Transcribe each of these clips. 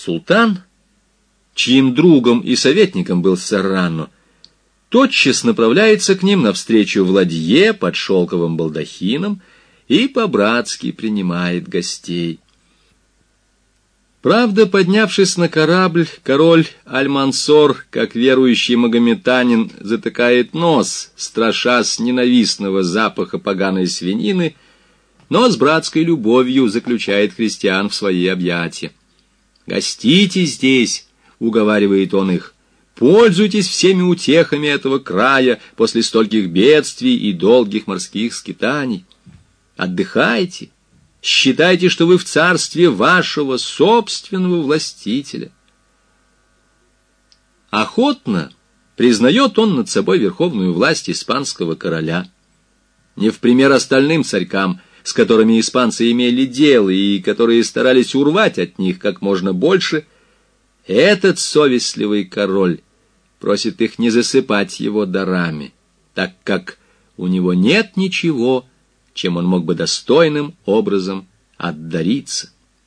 Султан, чьим другом и советником был Серрано, тотчас направляется к ним навстречу в ладье под шелковым балдахином и по-братски принимает гостей. Правда, поднявшись на корабль, король Аль-Мансор, как верующий магометанин, затыкает нос, страшась ненавистного запаха поганой свинины, но с братской любовью заключает христиан в свои объятия. «Гостите здесь», — уговаривает он их, — «пользуйтесь всеми утехами этого края после стольких бедствий и долгих морских скитаний. Отдыхайте, считайте, что вы в царстве вашего собственного властителя». Охотно признает он над собой верховную власть испанского короля. Не в пример остальным царькам, с которыми испанцы имели дело и которые старались урвать от них как можно больше, этот совестливый король просит их не засыпать его дарами, так как у него нет ничего, чем он мог бы достойным образом отдариться.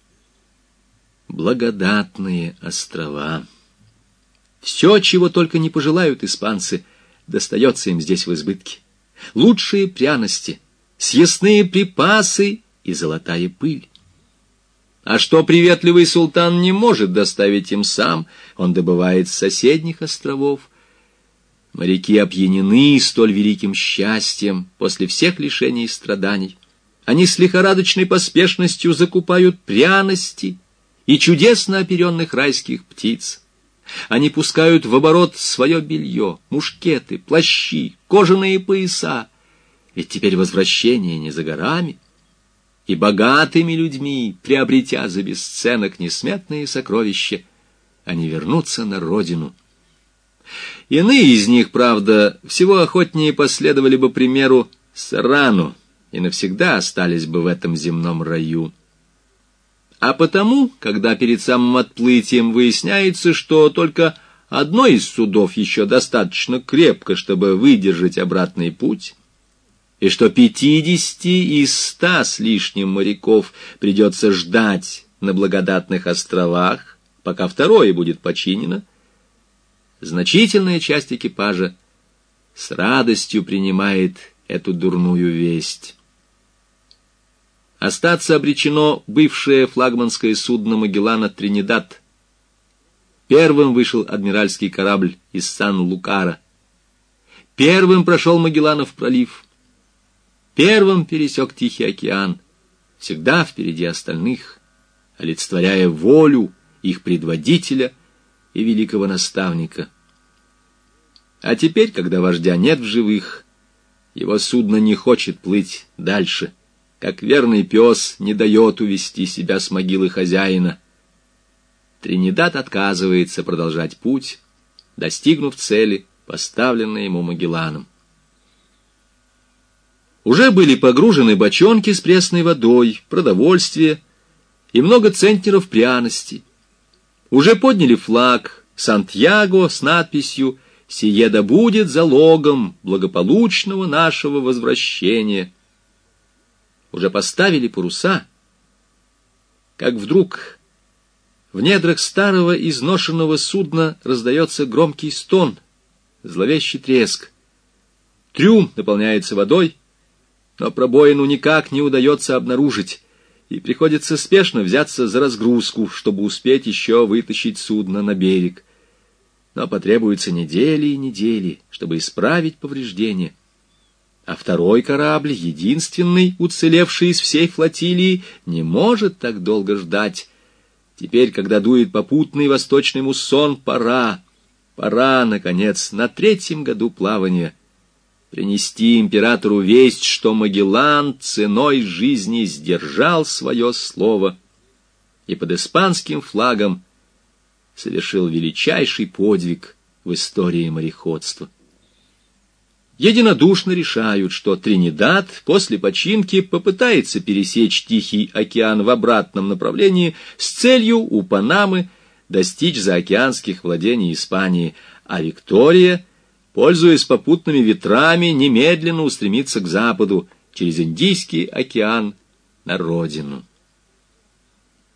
Благодатные острова. Все, чего только не пожелают испанцы, достается им здесь в избытке. Лучшие пряности, съестные припасы и золотая пыль. А что приветливый султан не может доставить им сам, он добывает с соседних островов. Моряки опьянены столь великим счастьем после всех лишений и страданий. Они с лихорадочной поспешностью закупают пряности и чудесно оперенных райских птиц. Они пускают в оборот свое белье, мушкеты, плащи, кожаные пояса. Ведь теперь возвращение не за горами, и богатыми людьми, приобретя за бесценок несметные сокровища, они вернутся на родину. Иные из них, правда, всего охотнее последовали бы примеру Серрано и навсегда остались бы в этом земном раю. А потому, когда перед самым отплытием выясняется, что только одно из судов еще достаточно крепко, чтобы выдержать обратный путь, и что 50 из 100 с лишним моряков придется ждать на благодатных островах, пока второе будет починено, значительная часть экипажа с радостью принимает эту дурную весть. Остаться обречено бывшее флагманское судно Магеллана «Тринидад». Первым вышел адмиральский корабль из Сан-Лукара. Первым прошел Магелланов пролив. Первым пересек Тихий океан, всегда впереди остальных, олицетворяя волю их предводителя и великого наставника. А теперь, когда вождя нет в живых, его судно не хочет плыть дальше, как верный пес не дает увести себя с могилы хозяина. Тринидад отказывается продолжать путь, достигнув цели, поставленной ему Магелланом. Уже были погружены бочонки с пресной водой, продовольствие и много центнеров пряностей. Уже подняли флаг Сантьяго с надписью «Сие да будет залогом благополучного нашего возвращения». Уже поставили паруса, как вдруг в недрах старого изношенного судна раздается громкий стон, зловещий треск. Трюм наполняется водой, но пробоину никак не удается обнаружить, и приходится спешно взяться за разгрузку, чтобы успеть еще вытащить судно на берег. Но потребуются недели и недели, чтобы исправить повреждения. А второй корабль, единственный, уцелевший из всей флотилии, не может так долго ждать. Теперь, когда дует попутный восточный муссон, пора, наконец, на 3-м году плавания принести императору весть, что Магеллан ценой жизни сдержал свое слово и под испанским флагом совершил величайший подвиг в истории мореходства. Единодушно решают, что Тринидад после починки попытается пересечь Тихий океан в обратном направлении с целью у Панамы достичь заокеанских владений Испании, а Виктория, пользуясь попутными ветрами, немедленно устремится к западу через Индийский океан на родину.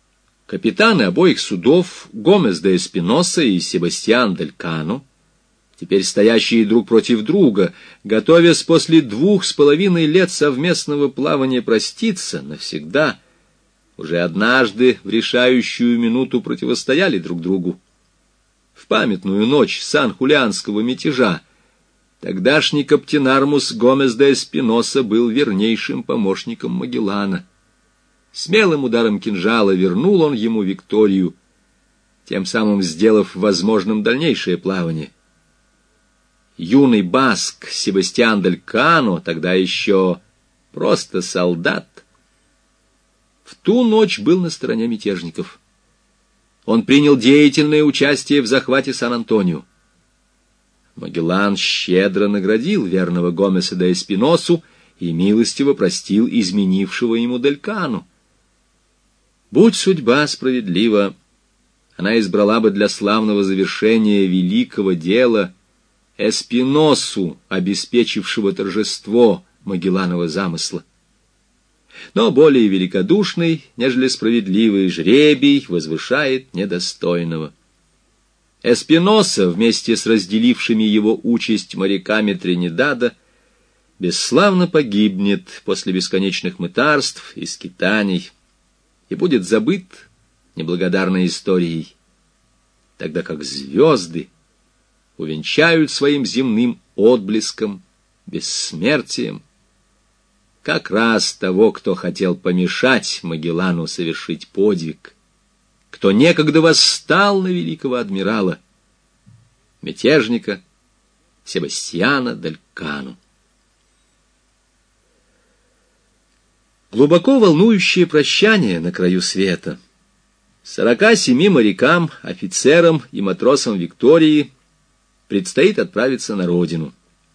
Капитаны обоих судов, Гомес де Эспиноса и Себастьян дель Кано, теперь стоящие друг против друга, готовясь после 2,5 лет совместного плавания проститься навсегда, уже однажды в решающую минуту противостояли друг другу. В памятную ночь сан-хулианского мятежа тогдашний каптенармус Гомес де Эспиноса был вернейшим помощником Магеллана. Смелым ударом кинжала вернул он ему Викторию, тем самым сделав возможным дальнейшее плавание. Юный баск Себастьян дель Кано, тогда еще просто солдат, в ту ночь был на стороне мятежников. Он принял деятельное участие в захвате Сан-Антонио. Магеллан щедро наградил верного Гомеса де Эспиносу и милостиво простил изменившего ему дель Кано. Будь судьба справедлива, она избрала бы для славного завершения великого дела Эспиносу, обеспечившего торжество Магелланова замысла. Но более великодушный, нежели справедливый жребий, возвышает недостойного. Эспиноса, вместе с разделившими его участь моряками Тринидада, бесславно погибнет после бесконечных мытарств и скитаний и будет забыт неблагодарной историей, тогда как звезды увенчают своим земным отблеском, бессмертием, как раз того, кто хотел помешать Магеллану совершить подвиг, кто некогда восстал на великого адмирала, мятежника Себастьяна дель Кано. Глубоко волнующее прощание на краю света. 47 морякам, офицерам и матросам Виктории предстоит отправиться на родину,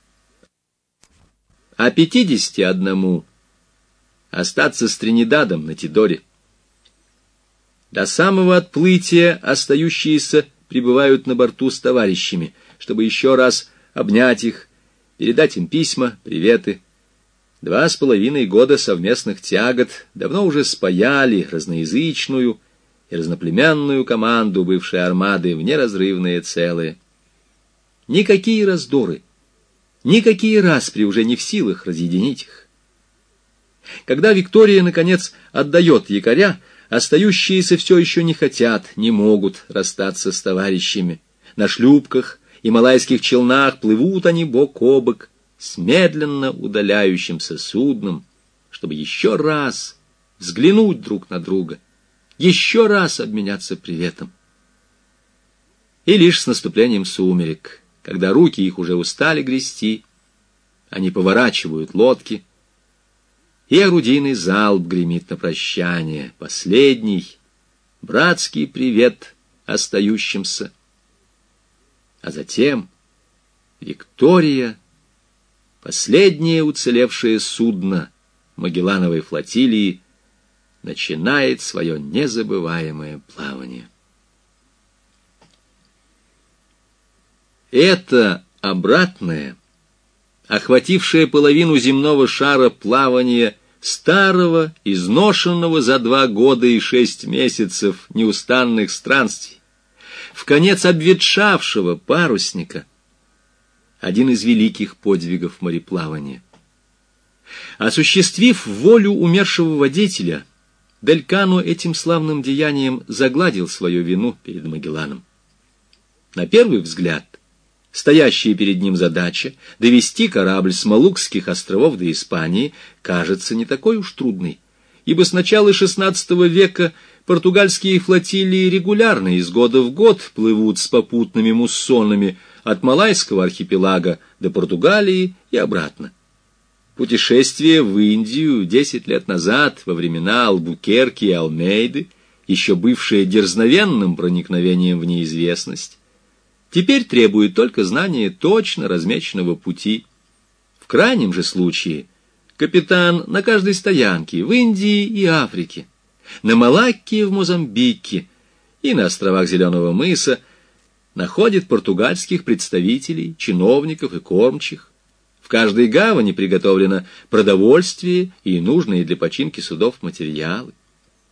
а 51 остаться с Тринидадом на Тидоре. До самого отплытия остающиеся пребывают на борту с товарищами, чтобы еще раз обнять их, передать им письма, приветы. 2,5 года совместных тягот давно уже спаяли разноязычную и разноплеменную команду бывшей армады в неразрывное целое. Никакие раздоры, никакие распри уже не в силах разъединить их. Когда Виктория, наконец, отдает якоря, остающиеся все еще не хотят, не могут расстаться с товарищами. На шлюпках и малайских челнах плывут они бок о бок с медленно удаляющимся судном, чтобы еще раз взглянуть друг на друга, еще раз обменяться приветом. И лишь с наступлением сумерек, когда руки их уже устали грести, они поворачивают лодки, и орудийный залп гремит на прощание, последний братский привет остающимся. А затем Виктория, последнее уцелевшее судно Магеллановой флотилии, начинает свое незабываемое плавание. Это обратное, охватившее половину земного шара плавание старого, изношенного за 2 года и 6 месяцев неустанных странствий, вконец обветшавшего парусника, один из великих подвигов мореплавания. Осуществив волю умершего водителя, дель Кано этим славным деянием загладил свою вину перед Магелланом. На первый взгляд, стоящая перед ним задача довести корабль с Малукских островов до Испании кажется не такой уж трудной, ибо с начала XVI века португальские флотилии регулярно из года в год плывут с попутными муссонами от Малайского архипелага до Португалии и обратно. Путешествие в Индию 10 лет назад, во времена Албукерки и Алмейды, еще бывшее дерзновенным проникновением в неизвестность, теперь требует только знания точно размеченного пути. В крайнем же случае капитан на каждой стоянке в Индии и Африке, на Малакке и в Мозамбике и на островах Зеленого мыса находит португальских представителей, чиновников и кормчих. В каждой гавани приготовлено продовольствие и нужные для починки судов материалы.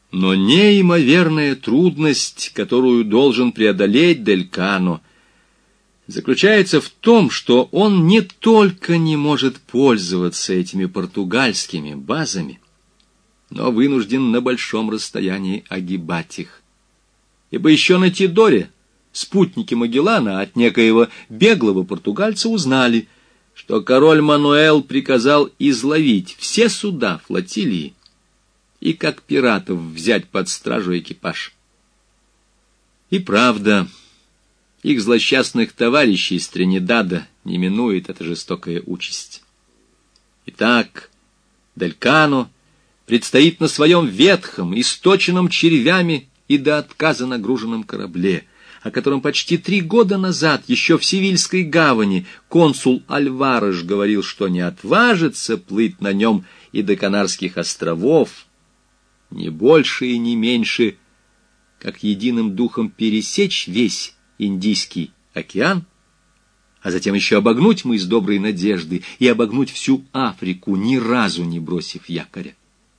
Но неимоверная трудность, которую должен преодолеть Дель Кано, заключается в том, что он не только не может пользоваться этими португальскими базами, но вынужден на большом расстоянии огибать их. Ибо еще на Тидоре спутники Магеллана от некоего беглого португальца узнали, что король Мануэл приказал изловить все суда флотилии и как пиратов взять под стражу экипаж. И правда, их злосчастных товарищей из Тринидада не минует эта жестокая участь. Итак, Дель Кано предстоит на своем ветхом, источенном червями и до отказа нагруженном корабле, о котором почти 3 года назад, еще в Севильской гавани, консул Альвареш говорил, что не отважится плыть на нем и до Канарских островов, не больше и не меньше, как единым духом пересечь весь Индийский океан, а затем еще обогнуть мыс Доброй Надежды и обогнуть всю Африку, ни разу не бросив якоря.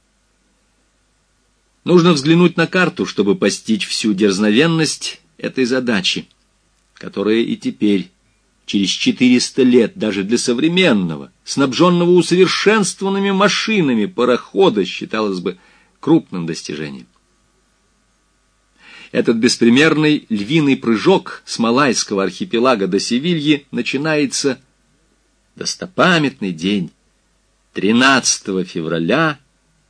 Нужно взглянуть на карту, чтобы постичь всю дерзновенность этой задачи, которая и теперь, через 400 лет, даже для современного, снабженного усовершенствованными машинами парохода, считалась бы крупным достижением. Этот беспримерный львиный прыжок с Малайского архипелага до Севильи начинается достопамятный день 13 февраля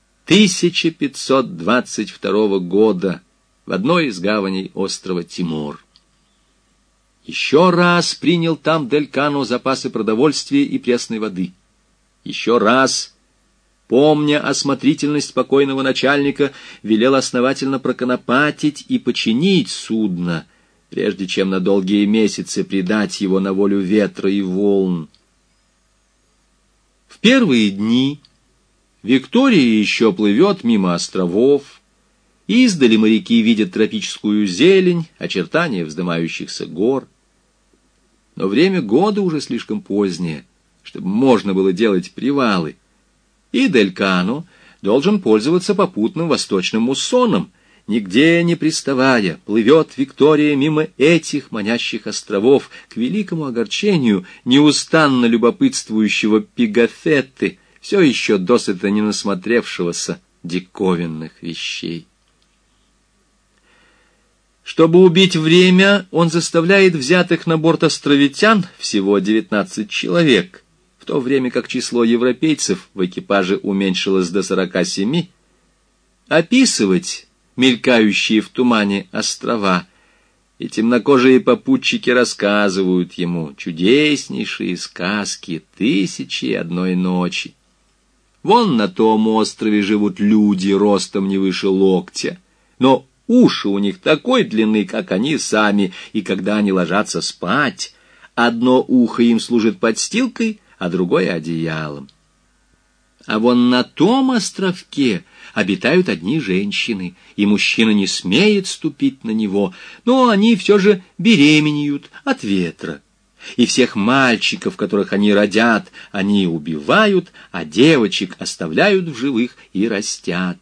1522 года в одной из гаваней острова Тимор. Еще раз принял там Дель Кано запасы продовольствия и пресной воды. Еще раз, помня осмотрительность покойного начальника, велел основательно проконопатить и починить судно, прежде чем на долгие месяцы предать его на волю ветра и волн. В первые дни Виктория еще плывет мимо островов, издали моряки видят тропическую зелень, очертания вздымающихся гор. Но время года уже слишком позднее, чтобы можно было делать привалы, и Дель Кано должен пользоваться попутным восточным муссоном. Нигде не приставая, плывет Виктория мимо этих манящих островов к великому огорчению неустанно любопытствующего Пигафетты, все еще досыта не насмотревшегося диковинных вещей. Чтобы убить время, он заставляет взятых на борт островитян, всего 19 человек, в то время как число европейцев в экипаже уменьшилось до 47, описывать мелькающие в тумане острова, и темнокожие попутчики рассказывают ему чудеснейшие сказки «1001 ночи». Вон на том острове живут люди ростом не выше локтя, но уши у них такой длины, как они сами, и когда они ложатся спать, одно ухо им служит подстилкой, а другое — одеялом. А вон на том островке обитают одни женщины, и мужчина не смеет ступить на него, но они все же беременеют от ветра. И всех мальчиков, которых они родят, они убивают, а девочек оставляют в живых и растят.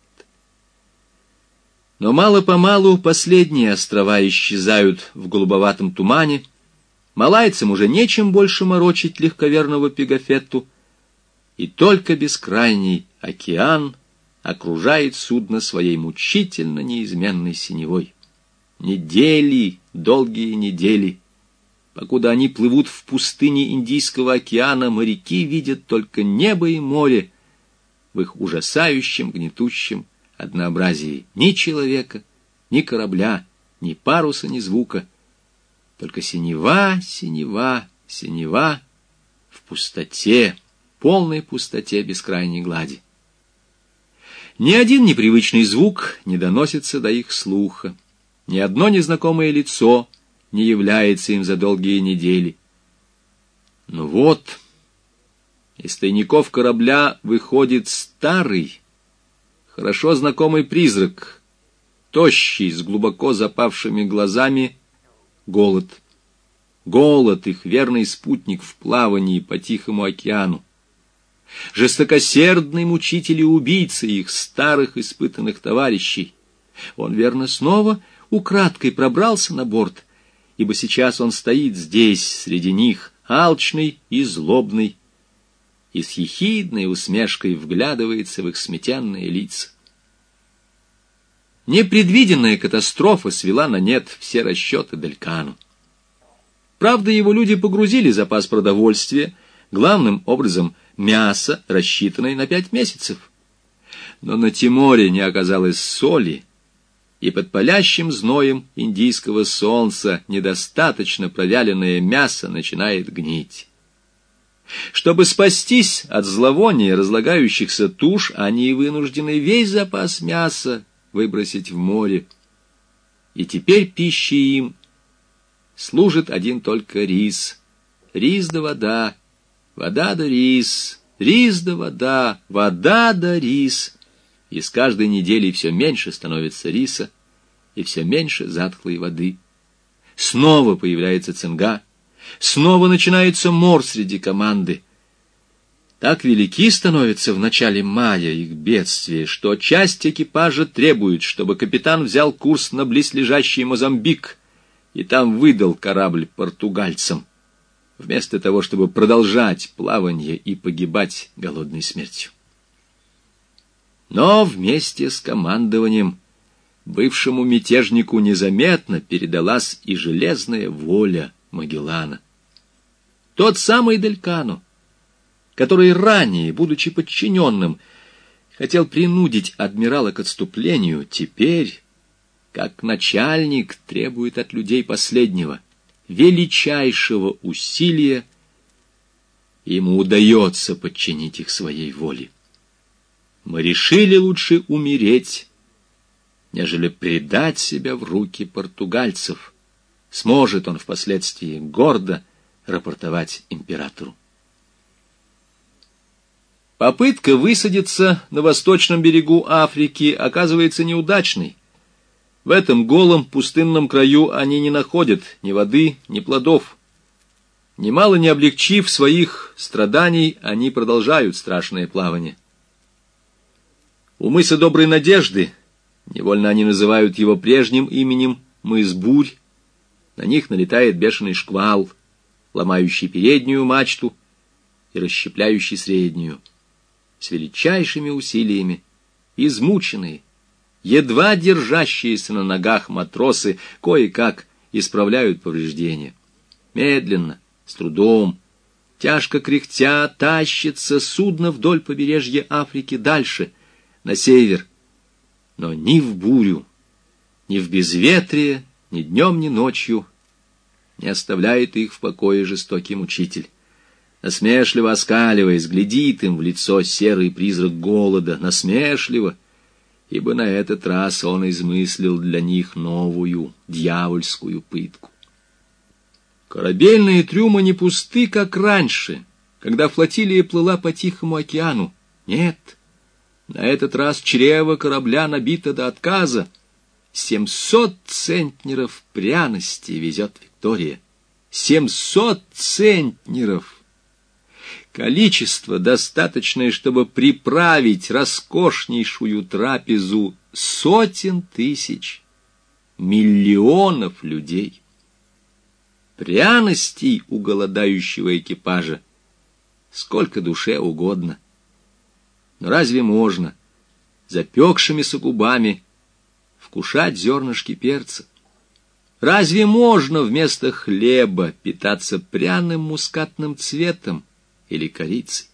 Но мало-помалу последние острова исчезают в голубоватом тумане, малайцам уже нечем больше морочить легковерного Пигафетту, и только бескрайний океан окружает судно своей мучительно неизменной синевой. Недели, долгие недели, покуда они плывут в пустыне Индийского океана, моряки видят только небо и море в их ужасающем, гнетущем однообразии. Ни человека, ни корабля, ни паруса, ни звука. Только синева, синева, синева в пустоте, полной пустоте бескрайней глади. Ни один непривычный звук не доносится до их слуха, ни одно незнакомое лицо не является им за долгие недели. Но вот из тайников корабля выходит старый, хорошо знакомый призрак, тощий, с глубоко запавшими глазами, голод. Голод — их верный спутник в плавании по Тихому океану. Жестокосердный мучитель и убийца их старых испытанных товарищей, Он, верно, снова украдкой пробрался на борт, ибо сейчас он стоит здесь, среди них, алчный и злобный, и с ехидной усмешкой вглядывается в их сметенные лица. Непредвиденная катастрофа свела на нет все расчеты Дель Кано. Правда, его люди погрузили запас продовольствия, главным образом мясо, рассчитанное на 5 месяцев. Но на Тиморе не оказалось соли, и под палящим зноем индийского солнца недостаточно провяленное мясо начинает гнить. Чтобы спастись от зловония разлагающихся туш, они вынуждены весь запас мяса выбросить в море. И теперь пищей им служит один только рис. Рис да вода, вода да рис, рис да вода, вода да рис. И с каждой неделей все меньше становится риса, и все меньше затхлой воды. Снова появляется цинга, снова начинается мор среди команды. Так велики становятся в начале мая их бедствия, что часть экипажа требует, чтобы капитан взял курс на близлежащий Мозамбик и там выдал корабль португальцам, вместо того, чтобы продолжать плавание и погибать голодной смертью. Но вместе с командованием бывшему мятежнику незаметно передалась и железная воля Магеллана. Тот самый Дель Кано, который ранее, будучи подчиненным, хотел принудить адмирала к отступлению, теперь, как начальник, требует от людей последнего, величайшего усилия, и ему удается подчинить их своей воле. Мы решили лучше умереть, нежели предать себя в руки португальцев, сможет он впоследствии гордо рапортовать императору. Попытка высадиться на восточном берегу Африки оказывается неудачной. В этом голом пустынном краю они не находят ни воды, ни плодов. Немало не облегчив своих страданий, они продолжают страшное плавание. У мыса Доброй Надежды, невольно они называют его прежним именем, мыс Бурь, на них налетает бешеный шквал, ломающий переднюю мачту и расщепляющий среднюю. С величайшими усилиями, измученные, едва держащиеся на ногах матросы кое-как исправляют повреждения. Медленно, с трудом, тяжко кряхтя, тащится судно вдоль побережья Африки дальше, на север, но ни в бурю, ни в безветрие, ни днем, ни ночью не оставляет их в покое жестокий мучитель. Насмешливо оскаливаясь, глядит им в лицо серый призрак голода, насмешливо, ибо на этот раз он измыслил для них новую дьявольскую пытку. Корабельные трюмы не пусты, как раньше, когда флотилия плыла по Тихому океану. Нет, на этот раз чрево корабля набито до отказа. 700 центнеров пряности везет Виктория. 700 центнеров! Количество, достаточное, чтобы приправить роскошнейшую трапезу сотен тысяч, миллионов людей. Пряностей у голодающего экипажа сколько душе угодно. Но разве можно запекшимися губами вкушать зернышки перца? Разве можно вместо хлеба питаться пряным мускатным цветом или корицей?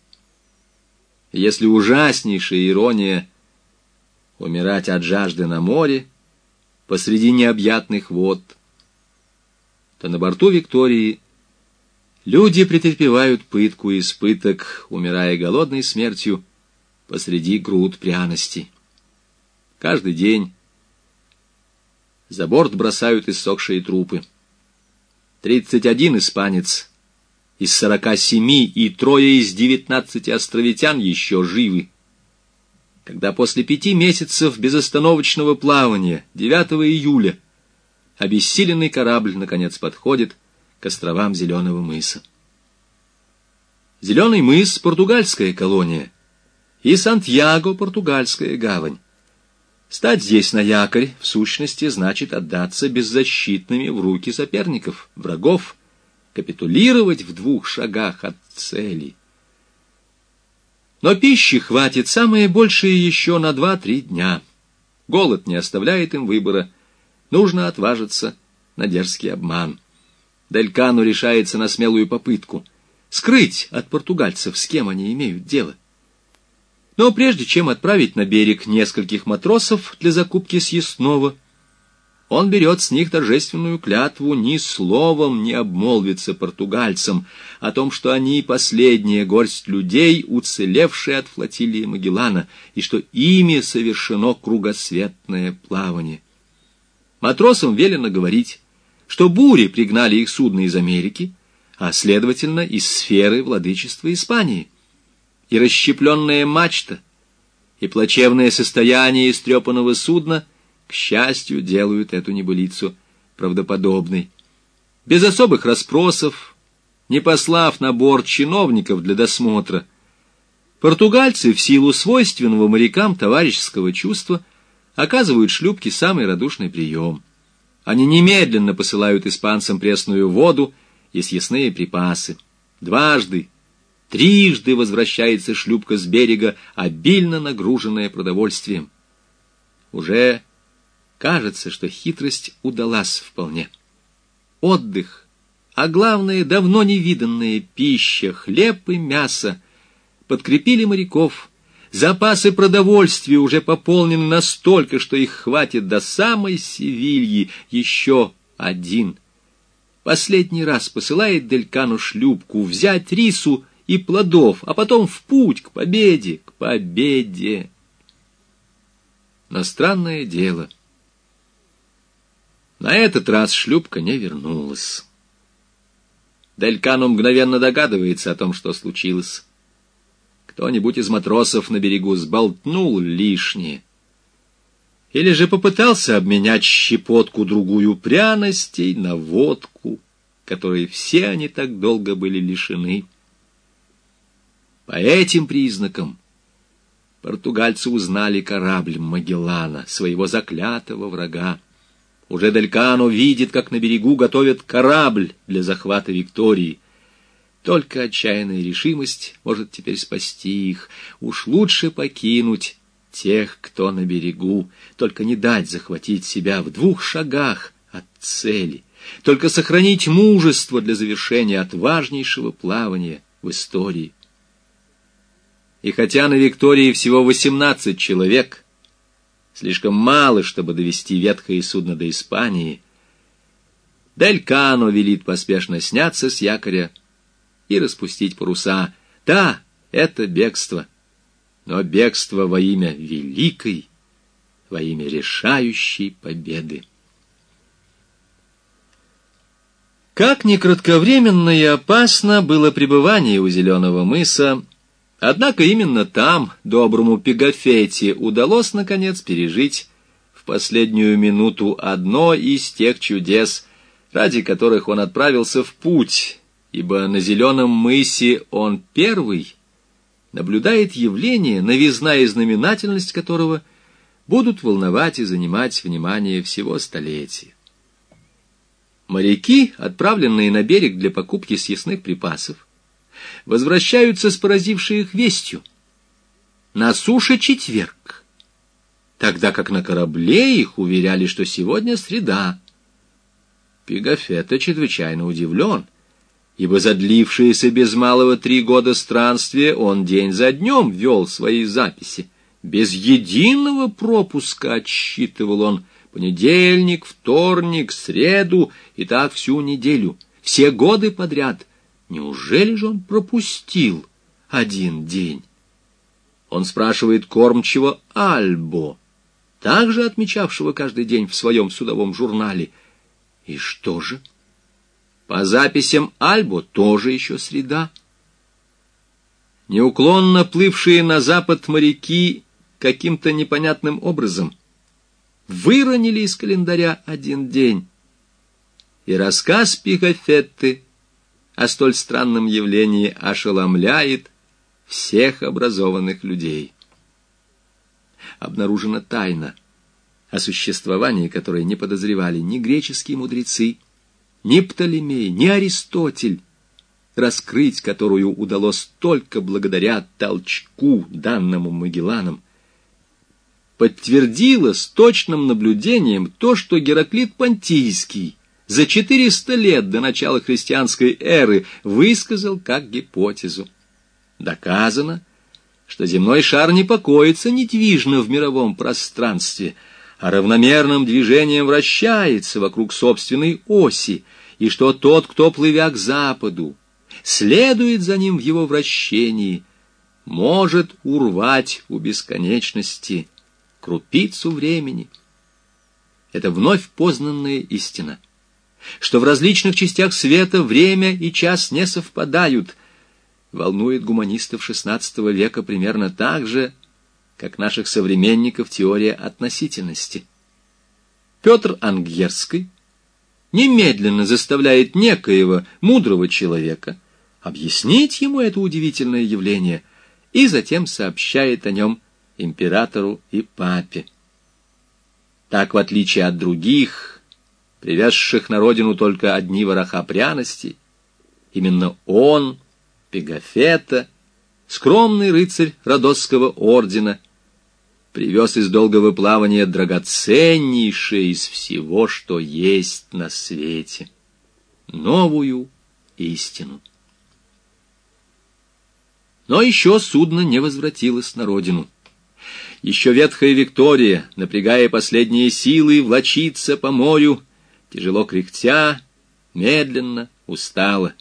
Если ужаснейшая ирония умирать от жажды на море посреди необъятных вод, то на борту Виктории люди претерпевают пытку и испыток, умирая голодной смертью посреди груд пряностей. Каждый день за борт бросают иссохшие трупы. 31 испанец из 47 и 3 из 19 островитян еще живы. Когда после 5 месяцев безостановочного плавания 9 июля обессиленный корабль наконец подходит к островам Зеленого мыса. Зеленый мыс — португальская колония, и Сантьяго — португальская гавань. Стать здесь на якорь, в сущности, значит отдаться беззащитными в руки соперников, врагов, капитулировать в 2 шагах от цели. Но пищи хватит самое большее еще на 2-3 дня. Голод не оставляет им выбора. Нужно отважиться на дерзкий обман. Дель Кано решается на смелую попытку скрыть от португальцев, с кем они имеют дело. Но прежде чем отправить на берег нескольких матросов для закупки съестного, он берет с них торжественную клятву ни словом не обмолвиться португальцам о том, что они последняя горсть людей, уцелевшая от флотилии Магеллана, и что ими совершено кругосветное плавание. Матросам велено говорить, что бури пригнали их судно из Америки, а, следовательно, из сферы владычества Испании. И расщепленная мачта, и плачевное состояние истрепанного судна, к счастью, делают эту небылицу правдоподобной. Без особых расспросов, не послав на борт чиновников для досмотра, португальцы в силу свойственного морякам товарищеского чувства оказывают шлюпке самый радушный прием. Они немедленно посылают испанцам пресную воду и съестные припасы. 2-3 возвращается шлюпка с берега, обильно нагруженная продовольствием. Уже кажется, что хитрость удалась вполне. Отдых, а главное, давно невиданная пища, хлеб и мясо подкрепили моряков. Запасы продовольствия уже пополнены настолько, что их хватит до самой Севильи. Еще один. Последний раз посылает Дель Кано шлюпку взять рису и плодов, а потом в путь к победе, к победе. Но странное дело, на этот раз шлюпка не вернулась. Дель Кано мгновенно догадывается о том, что случилось. Кто-нибудь из матросов на берегу сболтнул лишнее. Или же попытался обменять щепотку-другую пряностей на водку, которой все они так долго были лишены. По этим признакам португальцы узнали корабль Магеллана, своего заклятого врага. Уже Дель Кано видит, как на берегу готовят корабль для захвата Виктории. Только отчаянная решимость может теперь спасти их. Уж лучше покинуть тех, кто на берегу, только не дать захватить себя в 2 шагах от цели, только сохранить мужество для завершения отважнейшего плавания в истории. И хотя на Виктории всего 18 человек, слишком мало, чтобы довести ветхое судно до Испании, Дель Кано велит поспешно сняться с якоря и распустить паруса. Да, это бегство, но бегство во имя великой, во имя решающей победы. Как ни кратковременно и опасно было пребывание у Зеленого мыса, однако именно там доброму Пигафетти удалось, наконец, пережить в последнюю минуту одно из тех чудес, ради которых он отправился в путь, ибо на Зеленом мысе он первый наблюдает явление, новизна и знаменательность которого будут волновать и занимать внимание всего столетия. Моряки, отправленные на берег для покупки съестных припасов, возвращаются с поразившей их вестью. На суше четверг, тогда как на корабле их уверяли, что сегодня среда. Пигафетто чрезвычайно удивлен, ибо за длившиеся без малого 3 года странствия он день за днем вел свои записи. Без единого пропуска отсчитывал он понедельник, вторник, среду и так всю неделю, все годы подряд. Неужели же он пропустил один день? Он спрашивает кормчего Альбо, также отмечавшего каждый день в своем судовом журнале. И что же? По записям Альбо тоже еще среда. Неуклонно плывшие на запад моряки каким-то непонятным образом выронили из календаря один день. И рассказ Пигафетты о столь странном явлении ошеломляет всех образованных людей. Обнаружена тайна, о существовании которой не подозревали ни греческие мудрецы, ни Птолемей, ни Аристотель, раскрыть которую удалось только благодаря толчку, данному Магелланом, подтвердило с точным наблюдением то, что Гераклит Понтийский за 400 лет до начала христианской эры высказал как гипотезу. Доказано, что земной шар не покоится недвижно в мировом пространстве, а равномерным движением вращается вокруг собственной оси, и что тот, кто, плывя к западу, следует за ним в его вращении, может урвать у бесконечности крупицу времени. Это вновь познанная истина, что в различных частях света время и час не совпадают, волнует гуманистов XVI века примерно так же, как наших современников теория относительности. Петр Ангерский немедленно заставляет некоего мудрого человека объяснить ему это удивительное явление и затем сообщает о нем императору и папе. Так, в отличие от других, привезших на родину только одни вороха пряностей, именно он, Пегафета, скромный рыцарь Родосского ордена, привез из долгого плавания драгоценнейшее из всего, что есть на свете — новую истину. Но еще судно не возвратилось на родину. Еще ветхая Виктория, напрягая последние силы, влачится по морю, тяжело кряхтя, медленно, устало.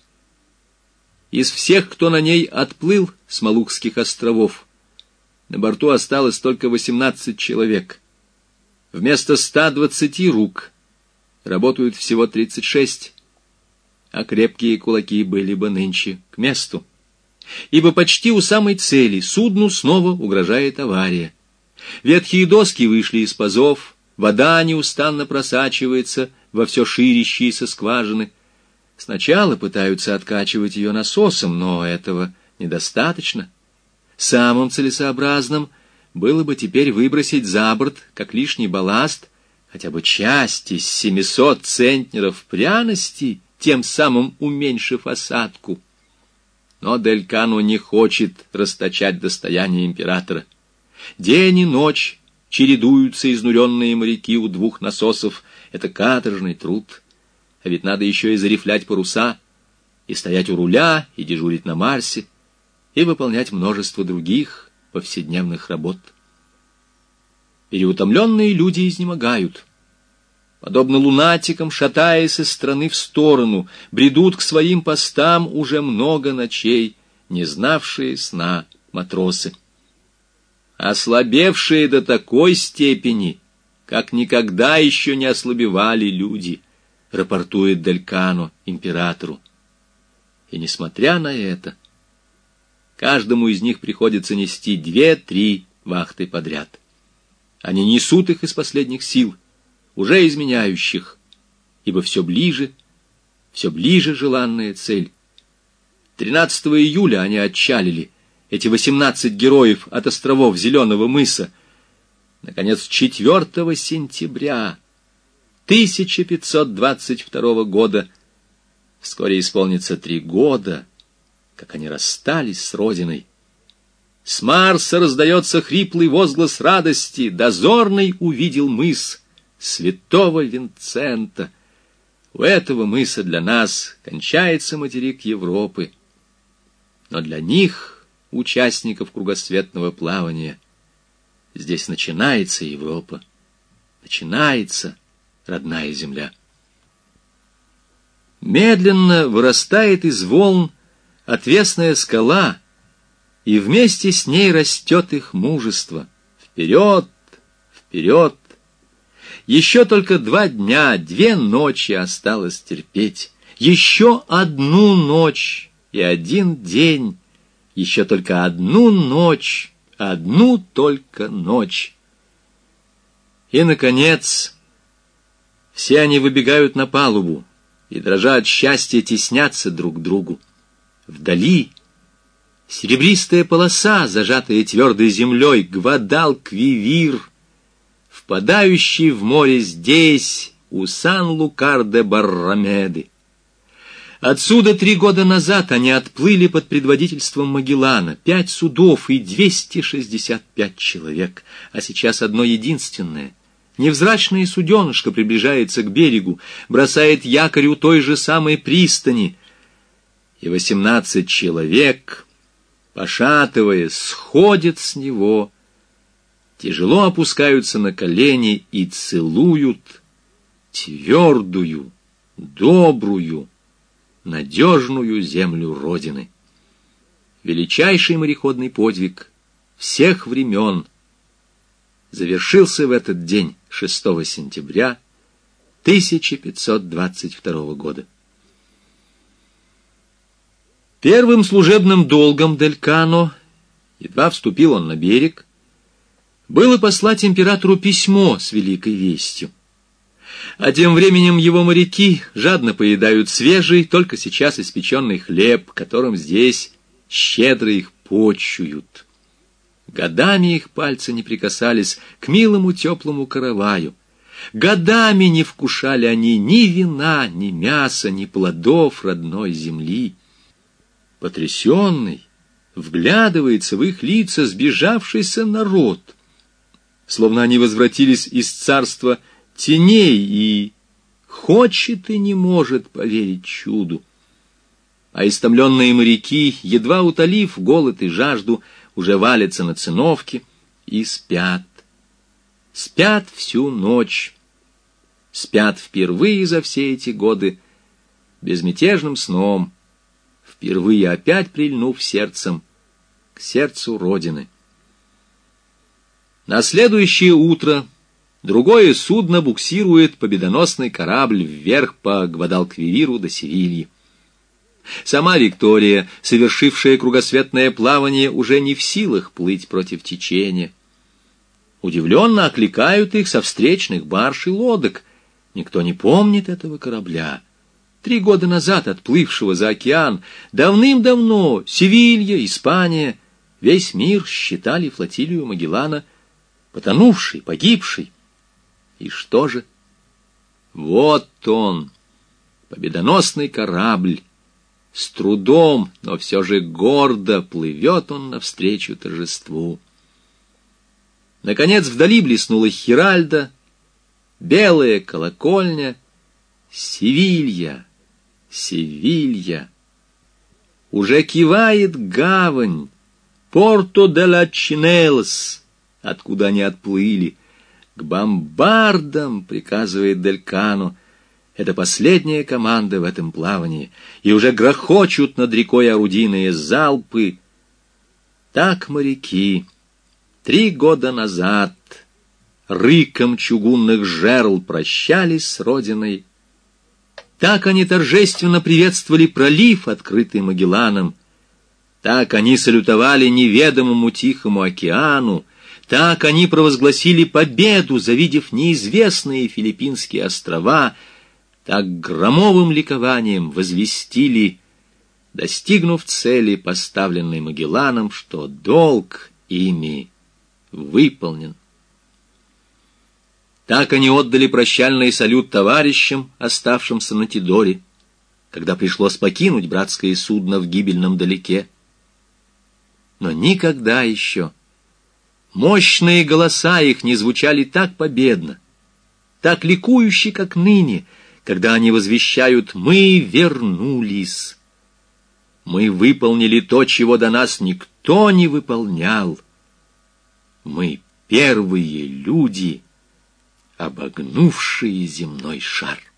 Из всех, кто на ней отплыл с Малукских островов, на борту осталось только 18 человек. Вместо 120 рук работают всего 36, а крепкие кулаки были бы нынче к месту. Ибо почти у самой цели судну снова угрожает авария. Ветхие доски вышли из пазов, вода неустанно просачивается во все ширящиеся скважины. Сначала пытаются откачивать ее насосом, но этого недостаточно. Самым целесообразным было бы теперь выбросить за борт, как лишний балласт, хотя бы часть из 700 центнеров пряности, тем самым уменьшив осадку. Но Дель Кано не хочет расточать достояние императора. День и ночь чередуются изнуренные моряки у двух насосов. Это каторжный труд. А ведь надо еще и зарифлять паруса, и стоять у руля, и дежурить на Марсе, и выполнять множество других повседневных работ. Переутомленные люди изнемогают. Подобно лунатикам, шатаясь из стороны в сторону, бредут к своим постам уже много ночей, не знавшие сна матросы. Ослабевшие до такой степени, как никогда еще не ослабевали люди, рапортует Дель Кано императору. И несмотря на это, каждому из них приходится нести 2-3 вахты подряд. Они несут их из последних сил, уже изменяющих, ибо все ближе желанная цель. 13 июля они отчалили, эти 18 героев от островов Зеленого мыса. Наконец, 4 сентября 1522 года, вскоре исполнится 3 года, как они расстались с родиной. С Марса раздается хриплый возглас радости. Дозорный увидел мыс Святого Винцента. У этого мыса для нас кончается материк Европы. Но для них, участников кругосветного плавания, здесь начинается Европа, начинается родная земля. Медленно вырастает из волн отвесная скала, и вместе с ней растет их мужество. Вперед, вперед! Еще только 2 дня, 2 ночи осталось терпеть. Еще 1 ночь и 1 день. Еще только 1 ночь, 1 только ночь. И, наконец, все они выбегают на палубу и, дрожа от счастья, теснятся друг к другу. Вдали серебристая полоса, зажатая твердой землей, Гвадалквивир. В впадающий в море здесь, у Сан-Лукар-де-Баррамеды. Отсюда 3 года назад они отплыли под предводительством Магеллана, 5 судов и 265 человек, а сейчас одно единственное. Невзрачное суденышко приближается к берегу, бросает якорь у той же самой пристани, и 18 человек, пошатываясь, сходят с него, тяжело опускаются на колени и целуют твердую, добрую, надежную землю Родины. Величайший мореходный подвиг всех времен завершился в этот день, 6 сентября 1522 года. Первым служебным долгом Дель Кано, едва вступил он на берег, было послать императору письмо с великой вестью. А тем временем его моряки жадно поедают свежий, только сейчас испеченный хлеб, которым здесь щедро их почуют. Годами их пальцы не прикасались к милому теплому караваю. Годами не вкушали они ни вина, ни мяса, ни плодов родной земли. Потрясенный вглядывается в их лица сбежавшийся народ, словно они возвратились из царства теней, и хочет и не может поверить чуду. А истомленные моряки, едва утолив голод и жажду, уже валятся на циновке и спят. Спят всю ночь. Спят впервые за все эти годы безмятежным сном, впервые опять прильнув сердцем к сердцу Родины. На следующее утро другое судно буксирует победоносный корабль вверх по Гвадалквивиру до Севильи. Сама Виктория, совершившая кругосветное плавание, уже не в силах плыть против течения. Удивленно окликают их со встречных барж и лодок. Никто не помнит этого корабля. 3 года назад отплывшего за океан, давным-давно Севилья, Испания, весь мир считали флотилию Магеллана потонувшей, погибшей. И что же? Вот он, победоносный корабль. С трудом, но все же гордо плывет он навстречу торжеству. Наконец вдали блеснула Хиральда, белая колокольня, Севилья, Севилья. Уже кивает гавань, Порто-де-ла-Чинелс, откуда они отплыли. К бомбардам, приказывает Дель Кано. Это последняя команда в этом плавании, и уже грохочут над рекой орудийные залпы. Так моряки 3 года назад рыком чугунных жерл прощались с Родиной. Так они торжественно приветствовали пролив, открытый Магелланом. Так они салютовали неведомому Тихому океану. Так они провозгласили победу, завидев неизвестные Филиппинские острова. Так громовым ликованием возвестили, достигнув цели, поставленной Магелланом, что долг ими выполнен. Так они отдали прощальный салют товарищам, оставшимся на Тидоре, когда пришлось покинуть братское судно в гибельном далеке. Но никогда еще мощные голоса их не звучали так победно, так ликующе, как ныне, когда они возвещают: «Мы вернулись! Мы выполнили то, чего до нас никто не выполнял! Мы первые люди, обогнувшие земной шар!»